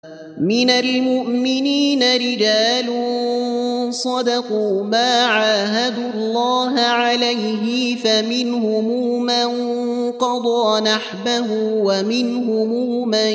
من المؤمنين رجال صدقوا ما عاهدوا الله عليه فمنهم من قضى نحبه ومنهم من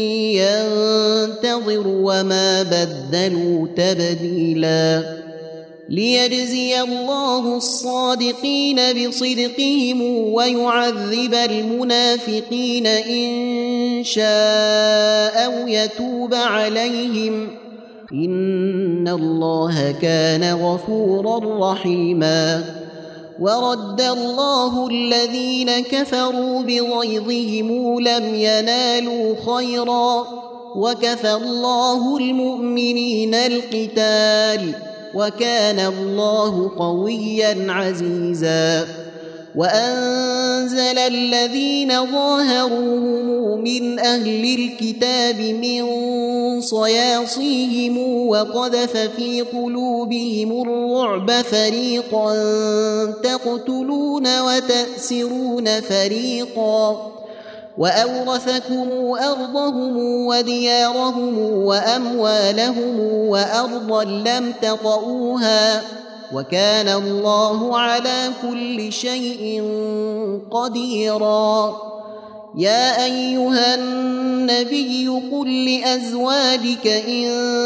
ينتظر وما بدلوا تبديلا ليجزي الله الصادقين بصدقهم ويعذب المنافقين إن شاء أو يتوب عليهم إن الله كان غفورا رحيما ورد الله الذين كفروا بغيظهم لم ينالوا خيرا وكفى الله المؤمنين القتال وكان الله قويا عزيزا وأنزل الذين ظاهروهم من أهل الكتاب من صياصيهم وقذف في قلوبهم الرعب فريقا تقتلون وتأسرون فريقا وأورثكم أرضهم وديارهم وأموالهم وأرضا لم تطئوها وكان الله على كل شيء قديرا يا أيها النبي قل لأزواجك إن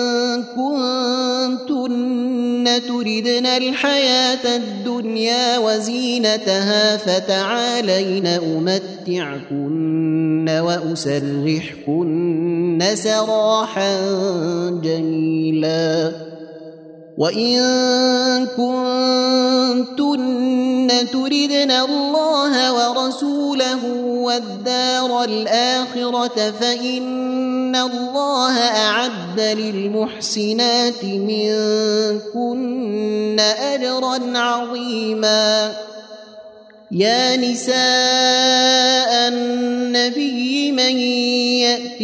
كنتن تردن الحياة الدنيا وزينتها فتعالين أمتعكن وأسرحكن سراحا جميلا وإن كنتن تردن الله ورسوله والدار الآخرة فإن الله أعد للمحسنات منكن أجرا عظيما يا نساء النبي من يأت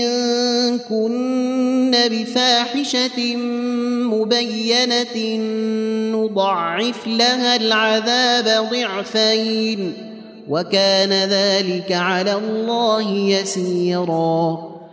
منكن بفاحشة مبينة نضعف لها العذاب ضعفين وكان ذلك على الله يسيرا